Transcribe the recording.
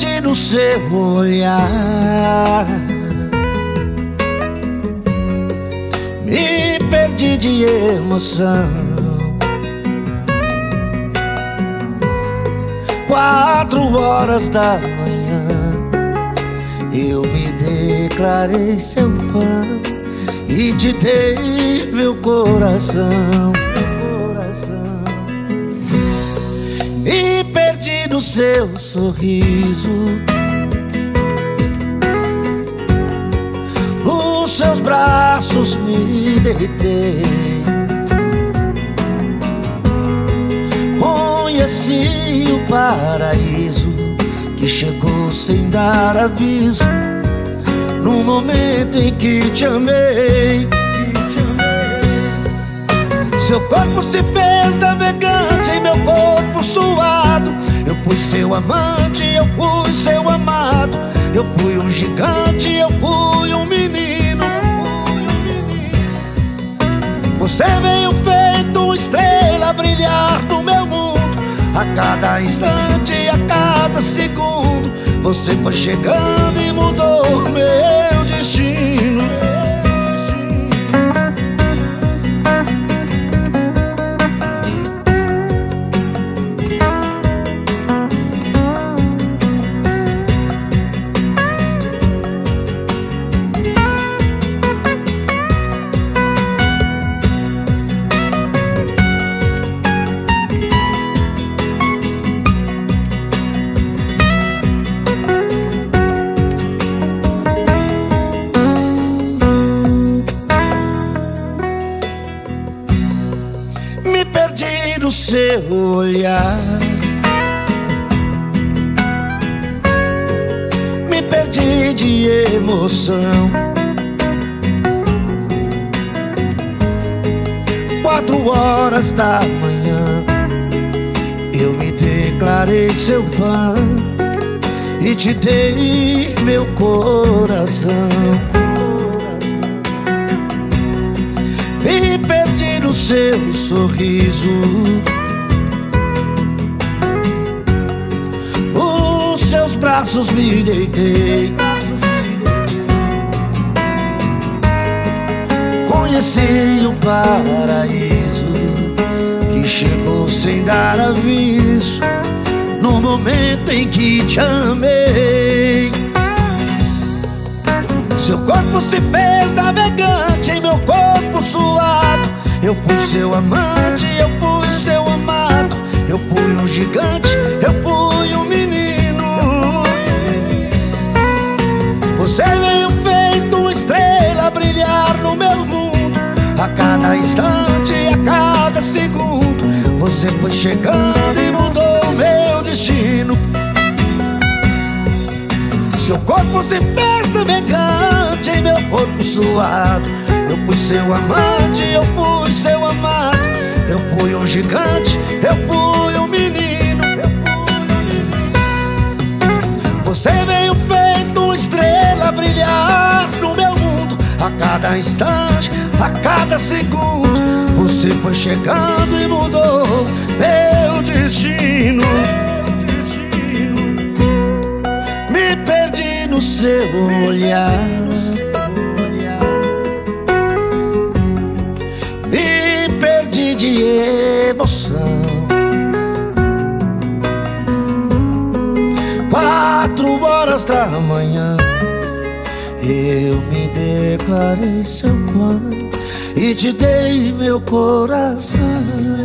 perdi no seu olhar, me perdi de emoção. 4 horas da manhã eu me declarei seu fã e te dei meu coração. Me perdi no seu sorriso, nos seus braços me deitei. Conheci o paraíso que chegou sem dar aviso, no momento em que te amei. Seu corpo se fez navegante em meu corpo suado. Eu fui seu amante, eu fui seu amado. Eu fui um gigante, eu fui um menino. Você veio feito uma estrela a brilhar no meu mundo. A cada instante, a cada segundo, você foi chegando e mudou meu destino. Me perdi no seu olhar, me perdi de emoção. 4 horas da manhã eu me declarei seu fã e te dei meu coração. Me perdi no seu sorriso, nos seus braços me deitei. Conheci o paraíso que chegou sem dar aviso, no momento em que te amei. Seu corpo se fez navegante em meu corpo suado. Eu fui seu amante, eu fui seu amado. Eu fui um gigante, eu fui um menino. Você veio feito uma estrela a brilhar no meu mundo. A cada instante, a cada segundo, você foi chegando e mudou meu destino. Seu corpo se fez navegante em meu corpo suado. Eu fui seu amante, eu fui seu amado. Eu fui um gigante, eu fui um menino. Você veio feito uma estrela a brilhar no meu mundo. A cada instante, a cada segundo, você foi chegando e mudou meu destino. Me perdi no seu olhar, me perdi de emoção. 4 horas da manhã eu me declarei seu fã e te dei meu coração.